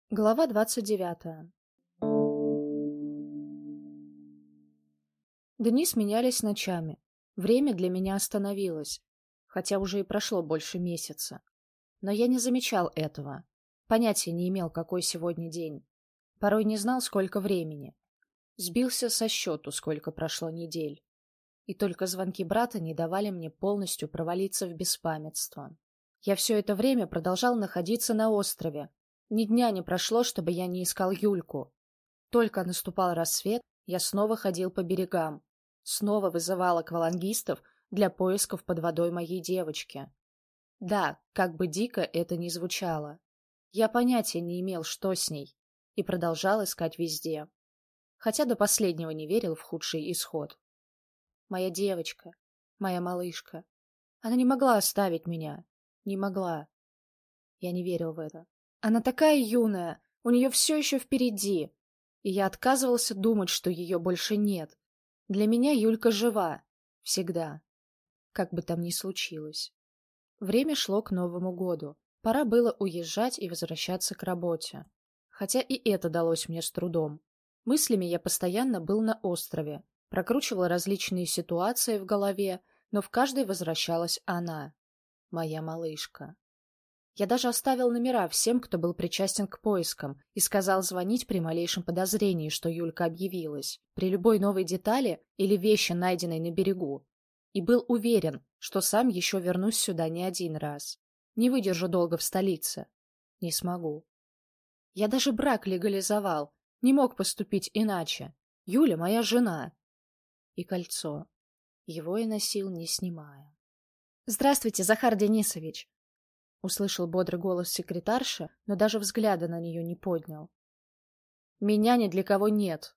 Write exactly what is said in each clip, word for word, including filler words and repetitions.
Глава двадцать девятая. Дни сменялись ночами. Время для меня остановилось, хотя уже и прошло больше месяца. Но я не замечал этого. Понятия не имел, какой сегодня день. Порой не знал, сколько времени. Сбился со счету, сколько прошло недель. И только звонки брата не давали мне полностью провалиться в беспамятство. Я все это время продолжал находиться на острове. Ни дня не прошло, чтобы я не искал Юльку. Только наступал рассвет, я снова ходил по берегам, снова вызывал аквалангистов для поисков под водой моей девочки. Да, как бы дико это ни звучало, я понятия не имел, что с ней, и продолжал искать везде, хотя до последнего не верил в худший исход. Моя девочка, моя малышка, она не могла оставить меня, не могла. Я не верил в это. Она такая юная, у нее все еще впереди, и я отказывался думать, что ее больше нет. Для меня Юлька жива, всегда, как бы там ни случилось. Время шло к Новому году, пора было уезжать и возвращаться к работе. Хотя и это далось мне с трудом. Мыслями я постоянно был на острове, прокручивал различные ситуации в голове, но в каждой возвращалась она, моя малышка. Я даже оставил номера всем, кто был причастен к поискам, и сказал звонить при малейшем подозрении, что Юлька объявилась, при любой новой детали или вещи, найденной на берегу. И был уверен, что сам еще вернусь сюда не один раз. Не выдержу долго в столице. Не смогу. Я даже брак легализовал, не мог поступить иначе. Юля моя жена. И кольцо. Его я носил, не снимая. — Здравствуйте, Захар Денисович! Услышал бодрый голос секретарши, но даже взгляда на нее не поднял. «Меня ни для кого нет!»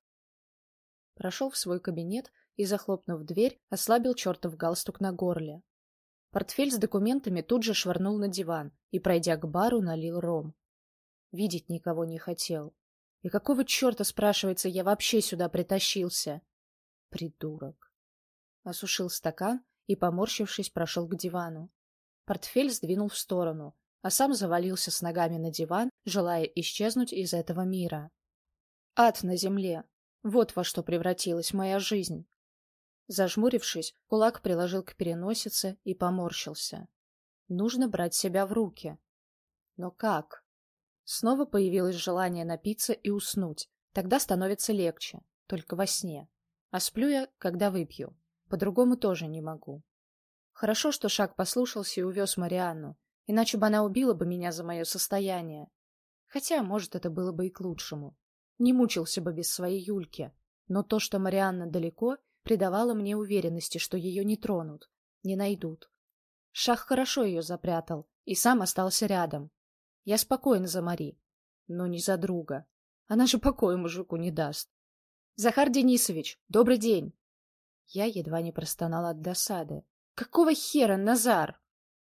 Прошел в свой кабинет и, захлопнув дверь, ослабил чертов галстук на горле. Портфель с документами тут же швырнул на диван и, пройдя к бару, налил ром. Видеть никого не хотел. И какого черта, спрашивается, я вообще сюда притащился? Придурок. Осушил стакан и, поморщившись, прошел к дивану. Портфель сдвинул в сторону, а сам завалился с ногами на диван, желая исчезнуть из этого мира. Ад на земле. Вот во что превратилась моя жизнь. Зажмурившись, кулак приложил к переносице и поморщился. Нужно брать себя в руки. Но как? Снова появилось желание напиться и уснуть. Тогда становится легче, только во сне. А сплю я, когда выпью. По-другому тоже не могу. Хорошо, что Шаг послушался и увез Марианну, иначе бы она убила бы меня за мое состояние. Хотя, может, это было бы и к лучшему. Не мучился бы без своей Юльки, но то, что Марианна далеко, придавало мне уверенности, что ее не тронут, не найдут. Шах хорошо ее запрятал и сам остался рядом. Я спокоен за Мари, но не за друга. Она же покоя мужику не даст. — Захар Денисович, добрый день! Я едва не простонал от досады. Какого хера, Назар?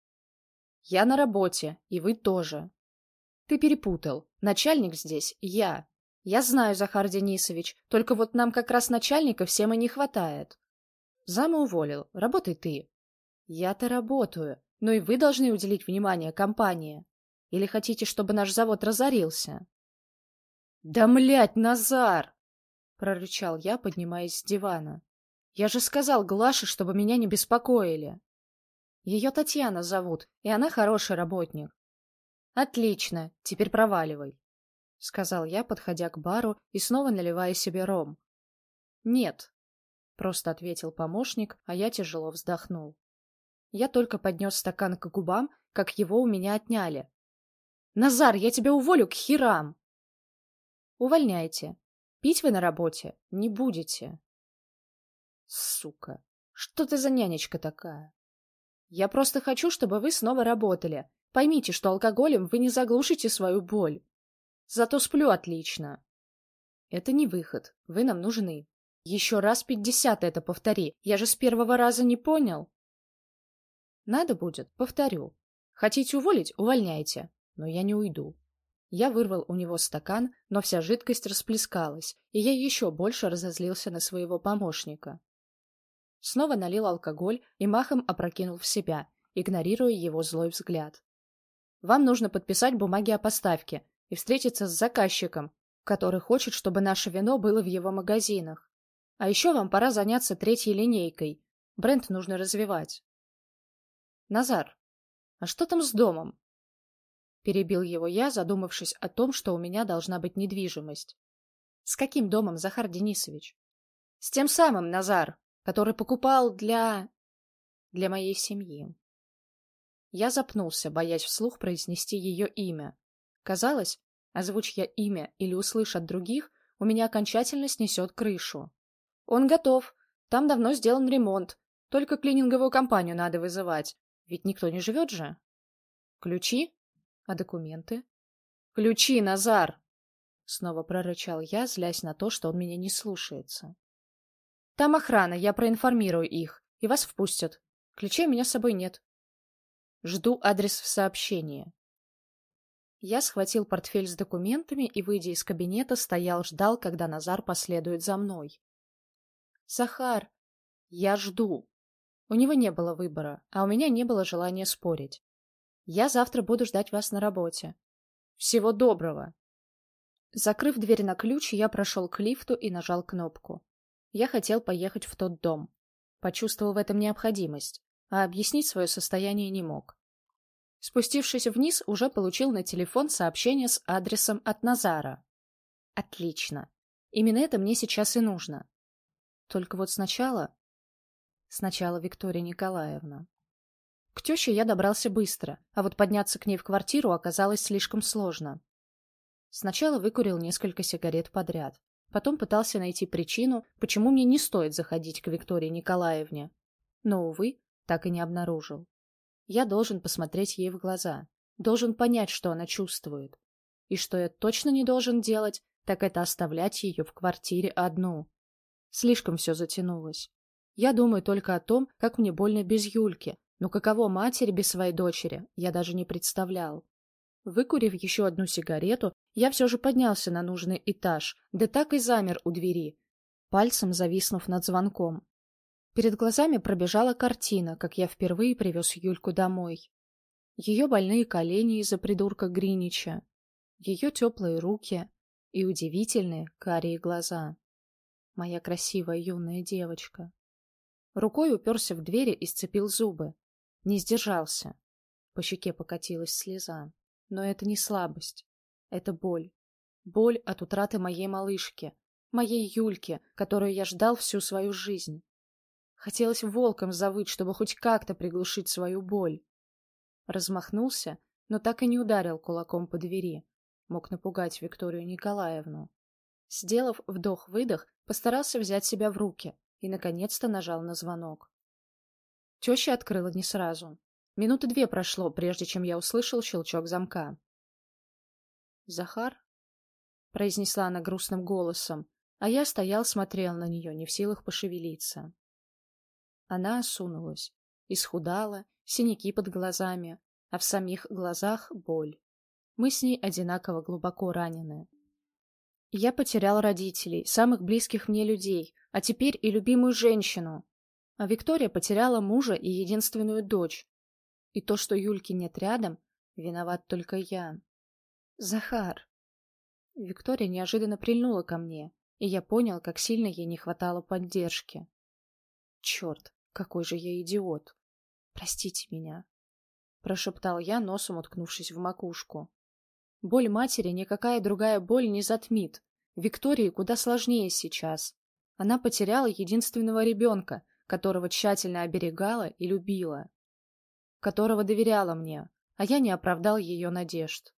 Я на работе, и вы тоже. Ты перепутал. Начальник здесь я. Я знаю, Захар Денисович, только вот нам как раз начальника всем и не хватает. Зама уволил, работай ты. Я-то работаю, но и вы должны уделить внимание компании. Или хотите, чтобы наш завод разорился? Да, млять, Назар! Прорычал я, поднимаясь с дивана. Я же сказал Глаше, чтобы меня не беспокоили. Ее Татьяна зовут, и она хороший работник. Отлично, теперь проваливай, — сказал я, подходя к бару и снова наливая себе ром. Нет, — просто ответил помощник, а я тяжело вздохнул. Я только поднес стакан к губам, как его у меня отняли. Назар, я тебя уволю к херам! Увольняйте. Пить вы на работе не будете. Сука, что ты за нянечка такая? Я просто хочу, чтобы вы снова работали. Поймите, что алкоголем вы не заглушите свою боль. Зато сплю отлично. Это не выход, вы нам нужны. Еще раз пятьдесят это повтори, я же с первого раза не понял. Надо будет, повторю. Хотите уволить — увольняйте, но я не уйду. Я вырвал у него стакан, но вся жидкость расплескалась, и я еще больше разозлился на своего помощника. Снова налил алкоголь и махом опрокинул в себя, игнорируя его злой взгляд. «Вам нужно подписать бумаги о поставке. и встретиться с заказчиком, который хочет, чтобы наше вино было в его магазинах. А еще вам пора заняться третьей линейкой. Бренд нужно развивать. Назар, а что там с домом? Перебил его я, задумавшись о том, что у меня должна быть недвижимость. С каким домом, Захар Денисович? С тем самым, Назар, который покупал для... для моей семьи. Я запнулся, боясь вслух произнести ее имя. Казалось, озвучь я имя или услышь от других, у меня окончательно снесет крышу. Он готов. Там давно сделан ремонт. Только клининговую компанию надо вызывать. Ведь никто не живет же. Ключи? А документы? Ключи, Назар! Снова прорычал я, злясь на то, что он меня не слушается. Там охрана, я проинформирую их, и вас впустят. Ключей у меня с собой нет. Жду адрес в сообщении. Я схватил портфель с документами и, выйдя из кабинета, стоял, ждал, когда Назар последует за мной. Захар, я жду. У него не было выбора, а у меня не было желания спорить. Я завтра буду ждать вас на работе. Всего доброго. Закрыв дверь на ключ, я прошел к лифту и нажал кнопку. Я хотел поехать в тот дом. Почувствовал в этом необходимость, а объяснить свое состояние не мог. Спустившись вниз, уже получил на телефон сообщение с адресом от Назара. Отлично. Именно это мне сейчас и нужно. Только вот сначала... Сначала Виктория Николаевна. К теще я добрался быстро, а вот подняться к ней в квартиру оказалось слишком сложно. Сначала выкурил несколько сигарет подряд. Потом пытался найти причину, почему мне не стоит заходить к Виктории Николаевне. Но, увы, так и не обнаружил. Я должен посмотреть ей в глаза, должен понять, что она чувствует. И что я точно не должен делать, так это оставлять ее в квартире одну. Слишком все затянулось. Я думаю только о том, как мне больно без Юльки, но каково матери без своей дочери, я даже не представлял. Выкурив еще одну сигарету, я все же поднялся на нужный этаж, да так и замер у двери, пальцем зависнув над звонком. Перед глазами пробежала картина, как я впервые привез Юльку домой. Ее больные колени из-за придурка Гринича, ее теплые руки и удивительные карие глаза. Моя красивая юная девочка. Рукой уперся в двери и сцепил зубы. Не сдержался. По щеке покатилась слеза. Но это не слабость. Это боль. Боль от утраты моей малышки, моей Юльки, которую я ждал всю свою жизнь. Хотелось волком завыть, чтобы хоть как-то приглушить свою боль. Размахнулся, но так и не ударил кулаком по двери. Мог напугать Викторию Николаевну. Сделав вдох-выдох, постарался взять себя в руки и, наконец-то, нажал на звонок. Теща открыла не сразу. Минуты две прошло, прежде чем я услышал щелчок замка. «Захар?» — произнесла она грустным голосом, а я стоял, смотрел на нее, не в силах пошевелиться. Она осунулась, исхудала, синяки под глазами, а в самих глазах боль. Мы с ней одинаково глубоко ранены. Я потерял родителей, самых близких мне людей, а теперь и любимую женщину. А Виктория потеряла мужа и единственную дочь. И то, что Юльки нет рядом, виноват только я. Захар. Виктория неожиданно прильнула ко мне, и я понял, как сильно ей не хватало поддержки. Черт, какой же я идиот. Простите меня, прошептал я, носом уткнувшись в макушку. Боль матери никакая другая боль не затмит. Виктории куда сложнее сейчас. Она потеряла единственного ребенка, которого тщательно оберегала и любила, которого доверяла мне, а я не оправдал ее надежд.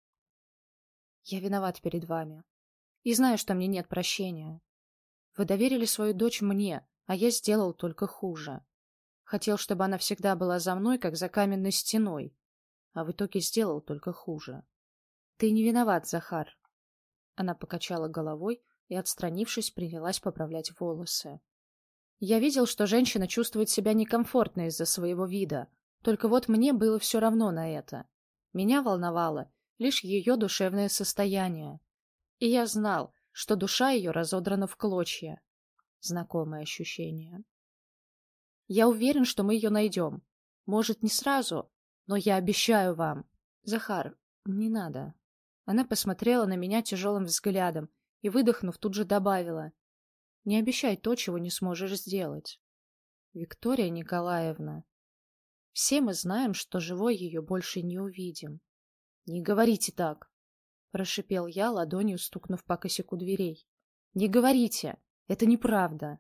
Я виноват перед вами и знаю, что мне нет прощения. Вы доверили свою дочь мне, а я сделал только хуже. Хотел, чтобы она всегда была за мной, как за каменной стеной, а в итоге сделал только хуже. Ты не виноват, Захар. Она покачала головой и, отстранившись, принялась поправлять волосы. Я видел, что женщина чувствует себя некомфортно из-за своего вида, только вот мне было все равно на это. Меня волновало лишь ее душевное состояние. И я знал, что душа ее разодрана в клочья. Знакомое ощущение. Я уверен, что мы ее найдем. Может, не сразу, но я обещаю вам. Захар, не надо. Она посмотрела на меня тяжелым взглядом и, выдохнув, тут же добавила: «Не обещай то, чего не сможешь сделать». Виктория Николаевна. Все мы знаем, что живой ее больше не увидим. «Не говорите так!» — прошипел я, ладонью стукнув по косяку дверей. «Не говорите! Это неправда!»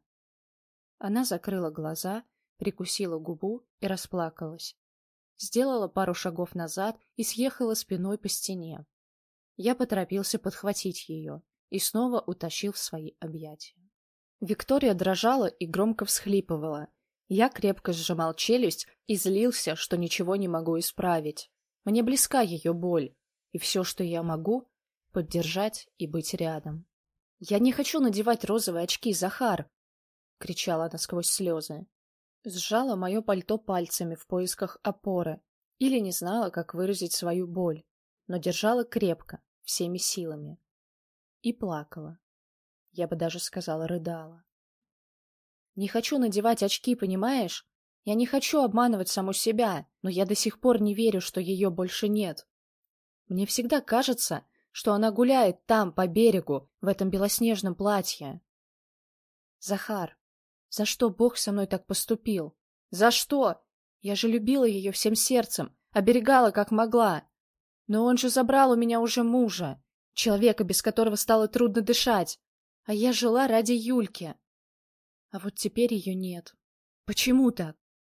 Она закрыла глаза, прикусила губу и расплакалась. Сделала пару шагов назад и съехала спиной по стене. Я поторопился подхватить ее и снова утащил в свои объятия. Виктория дрожала и громко всхлипывала. Я крепко сжимал челюсть и злился, что ничего не могу исправить. Мне близка ее боль, и все, что я могу — поддержать и быть рядом. «Я не хочу надевать розовые очки, Захар!» — кричала она сквозь слезы. Сжала мое пальто пальцами в поисках опоры или не знала, как выразить свою боль, но держала крепко, всеми силами. И плакала. Я бы даже сказала, рыдала. «Не хочу надевать очки, понимаешь? Я не хочу обманывать саму себя, но я до сих пор не верю, что ее больше нет. Мне всегда кажется, что она гуляет там, по берегу, в этом белоснежном платье. Захар, за что Бог со мной так поступил? За что? Я же любила ее всем сердцем, оберегала как могла. Но он же забрал у меня уже мужа, человека, без которого стало трудно дышать. А я жила ради Юльки. А вот теперь ее нет. Почему так?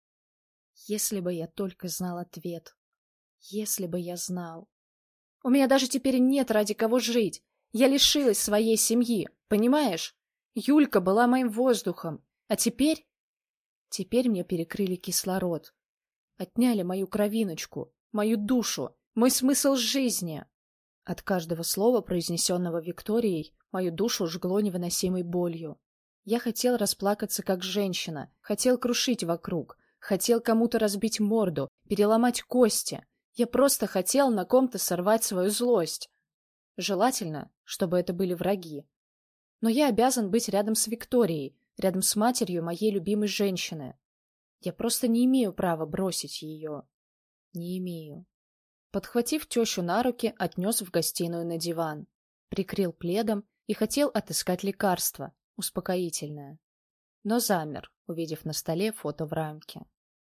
Если бы я только знал ответ. Если бы я знал. У меня даже теперь нет ради кого жить. Я лишилась своей семьи, понимаешь? Юлька была моим воздухом. А теперь... Теперь мне перекрыли кислород. Отняли мою кровиночку, мою душу, мой смысл жизни. От каждого слова, произнесенного Викторией, мою душу жгло невыносимой болью. Я хотел расплакаться как женщина, хотел крушить вокруг, хотел кому-то разбить морду, переломать кости. Я просто хотел на ком-то сорвать свою злость. Желательно, чтобы это были враги. Но я обязан быть рядом с Викторией, рядом с матерью моей любимой женщины. Я просто не имею права бросить ее. Не имею. Подхватив тещу на руки, отнес в гостиную на диван. Прикрыл пледом и хотел отыскать лекарство, успокоительное. Но замер, увидев на столе фото в рамке.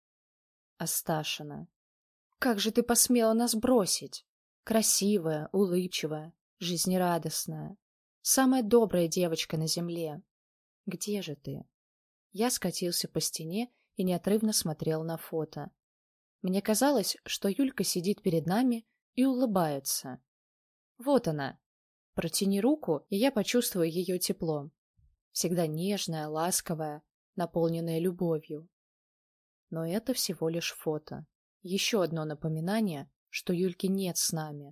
Асташина. Как же ты посмела нас бросить? Красивая, улыбчивая, жизнерадостная. Самая добрая девочка на земле. Где же ты? Я скатился по стене и неотрывно смотрел на фото. Мне казалось, что Юлька сидит перед нами и улыбается. Вот она. Протяни руку, и я почувствую ее тепло. Всегда нежная, ласковая, наполненная любовью. Но это всего лишь фото. Еще одно напоминание, что Юльки нет с нами.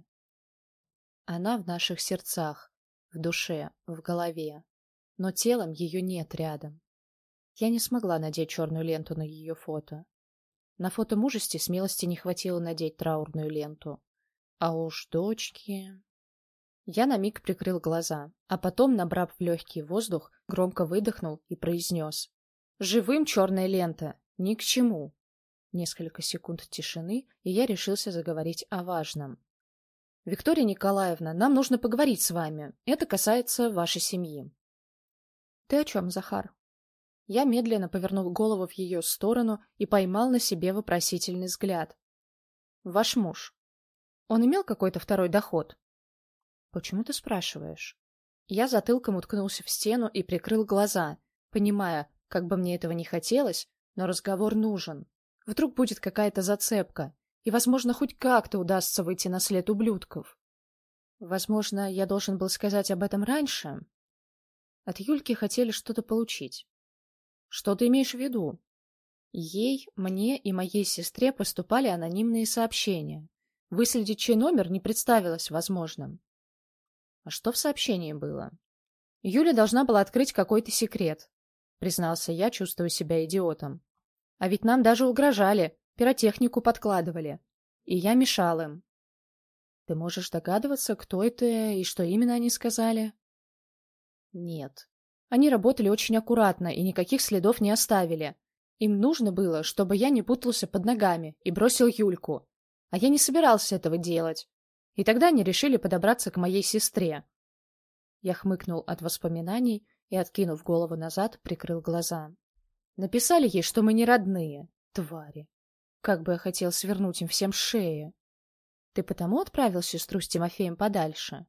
Она в наших сердцах, в душе, в голове, но телом ее нет рядом. Я не смогла надеть черную ленту на ее фото. На фото мужести смелости не хватило надеть траурную ленту. А уж дочки... Я на миг прикрыл глаза, а потом, набрав в легкий воздух, громко выдохнул и произнес: «Живым черная лента ни к чему». Несколько секунд тишины, и я решился заговорить о важном. «Виктория Николаевна, нам нужно поговорить с вами. Это касается вашей семьи». «Ты о чем, Захар?» Я медленно повернул голову в ее сторону и поймал на себе вопросительный взгляд. «Ваш муж. Он имел какой-то второй доход?» «Почему ты спрашиваешь?» Я затылком уткнулся в стену и прикрыл глаза, понимая, как бы мне этого не хотелось, но разговор нужен. Вдруг будет какая-то зацепка, и, возможно, хоть как-то удастся выйти на след ублюдков. Возможно, я должен был сказать об этом раньше. От Юльки хотели что-то получить. Что ты имеешь в виду? Ей, мне и моей сестре поступали анонимные сообщения. Выследить чей номер не представилось возможным. А что в сообщении было? Юля должна была открыть какой-то секрет, признался я, чувствуя себя идиотом. А ведь нам даже угрожали, пиротехнику подкладывали. И я мешал им. Ты можешь догадываться, кто это и что именно они сказали? Нет. Они работали очень аккуратно и никаких следов не оставили. Им нужно было, чтобы я не путался под ногами и бросил Юльку. А я не собирался этого делать. И тогда они решили подобраться к моей сестре. Я хмыкнул от воспоминаний и, откинув голову назад, прикрыл глаза. Написали ей, что мы не родные. Твари. Как бы я хотел свернуть им всем шеи. Ты потому отправил сестру с Тимофеем подальше?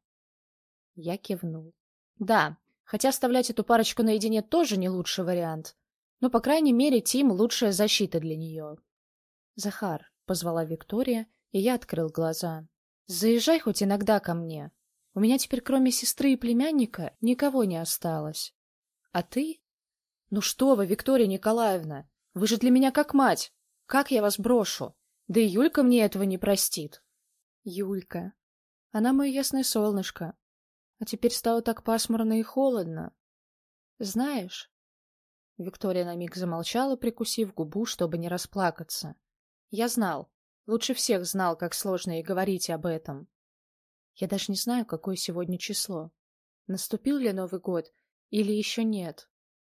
Я кивнул. Да, хотя оставлять эту парочку наедине тоже не лучший вариант. Но, по крайней мере, Тим — лучшая защита для нее. Захар, — позвала Виктория, и я открыл глаза. Заезжай хоть иногда ко мне. У меня теперь кроме сестры и племянника никого не осталось. А ты? Ну что вы, Виктория Николаевна, вы же для меня как мать. Как я вас брошу? Да и Юлька мне этого не простит. Юлька. Она мое ясное солнышко. А теперь стало так пасмурно и холодно. Знаешь... Виктория на миг замолчала, прикусив губу, чтобы не расплакаться. Я знал. Лучше всех знал, как сложно ей говорить об этом. Я даже не знаю, какое сегодня число. Наступил ли Новый год или еще нет?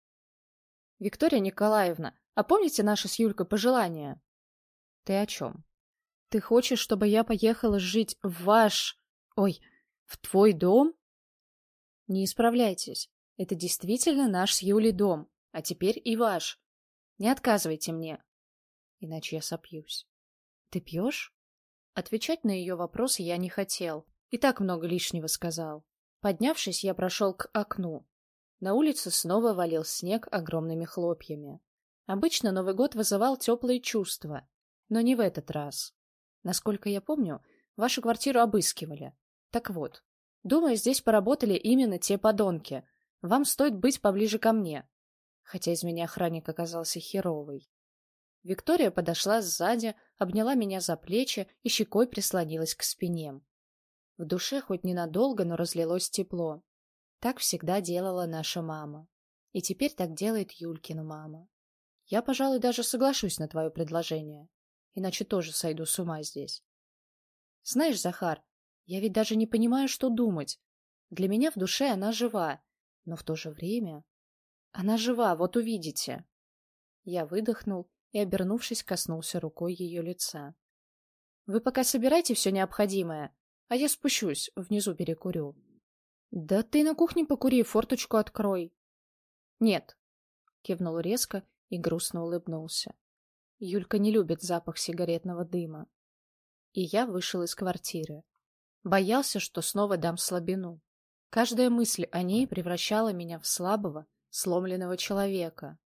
Виктория Николаевна, а помните наши с Юлькой пожелания? Ты о чем? Ты хочешь, чтобы я поехала жить в ваш... Ой, в твой дом? Не исправляйтесь. Это действительно наш с Юлей дом, а теперь и ваш. Не отказывайте мне, иначе я сопьюсь. Ты пьешь? Отвечать на ее вопрос я не хотел. И так много лишнего сказал. Поднявшись, я прошел к окну. На улице снова валил снег огромными хлопьями. Обычно Новый год вызывал теплые чувства, но не в этот раз. Насколько я помню, вашу квартиру обыскивали. Так вот, думаю, здесь поработали именно те подонки. Вам стоит быть поближе ко мне. Хотя из меня охранник оказался херовый. Виктория подошла сзади, обняла меня за плечи и щекой прислонилась к спине. В душе хоть ненадолго, но разлилось тепло. Так всегда делала наша мама. И теперь так делает Юлькина мама. Я, пожалуй, даже соглашусь на твое предложение. Иначе тоже сойду с ума здесь. Знаешь, Захар, я ведь даже не понимаю, что думать. Для меня в душе она жива, но в то же время... Она жива, вот увидите. Я выдохнул и, обернувшись, коснулся рукой ее лица. Вы пока собирайте все необходимое, а я спущусь, внизу перекурю. Да ты на кухне покури, форточку открой. Нет, кивнул резко и грустно улыбнулся. Юлька не любит запах сигаретного дыма. И я вышел из квартиры. Боялся, что снова дам слабину. Каждая мысль о ней превращала меня в слабого, сломленного человека.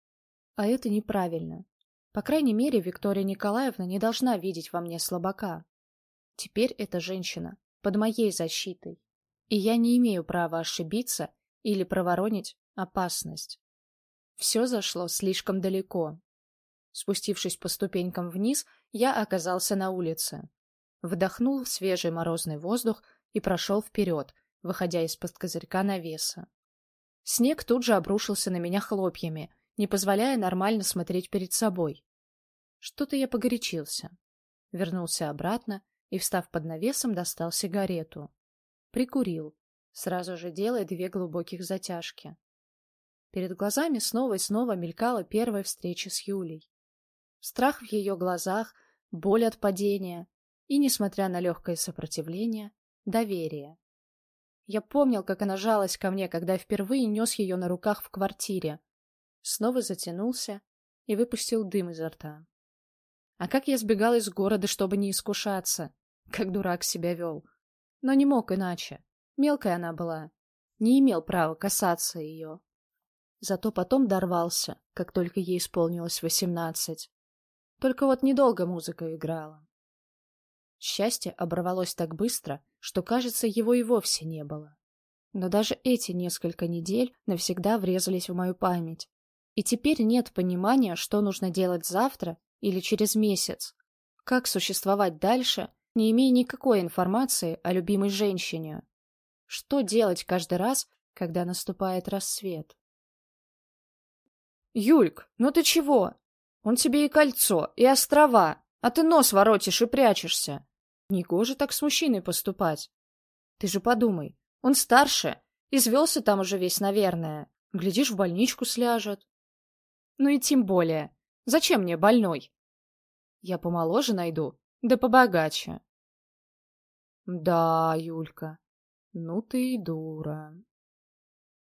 А это неправильно. По крайней мере, Виктория Николаевна не должна видеть во мне слабака. Теперь эта женщина под моей защитой, и я не имею права ошибиться или проворонить опасность. Все зашло слишком далеко. Спустившись по ступенькам вниз, я оказался на улице. Вдохнул свежий морозный воздух и прошел вперед, выходя из-под козырька навеса. Снег тут же обрушился на меня хлопьями, не позволяя нормально смотреть перед собой. Что-то я погорячился. Вернулся обратно и, встав под навесом, достал сигарету. Прикурил, сразу же делая две глубоких затяжки. Перед глазами снова и снова мелькала первая встреча с Юлей. Страх в ее глазах, боль от падения и, несмотря на легкое сопротивление, доверие. Я помнил, как она жалась ко мне, когда впервые нес ее на руках в квартире. Снова затянулся и выпустил дым изо рта. А как я сбегал из города, чтобы не искушаться, как дурак себя вел. Но не мог иначе. Мелкая она была, не имел права касаться ее. Зато потом дорвался, как только ей исполнилось восемнадцать. Только вот недолго музыка играла. Счастье оборвалось так быстро, что, кажется, его и вовсе не было. Но даже эти несколько недель навсегда врезались в мою память. И теперь нет понимания, что нужно делать завтра или через месяц. Как существовать дальше, не имея никакой информации о любимой женщине? Что делать каждый раз, когда наступает рассвет? «Юльк, ну ты чего? Он тебе и кольцо, и острова, а ты нос воротишь и прячешься. Негоже так с мужчиной поступать. Ты же подумай, он старше, извелся там уже весь, наверное. Глядишь, в больничку сляжет. Ну и тем более. Зачем мне больной? Я помоложе найду, да побогаче». Да, Юлька, ну ты и дура.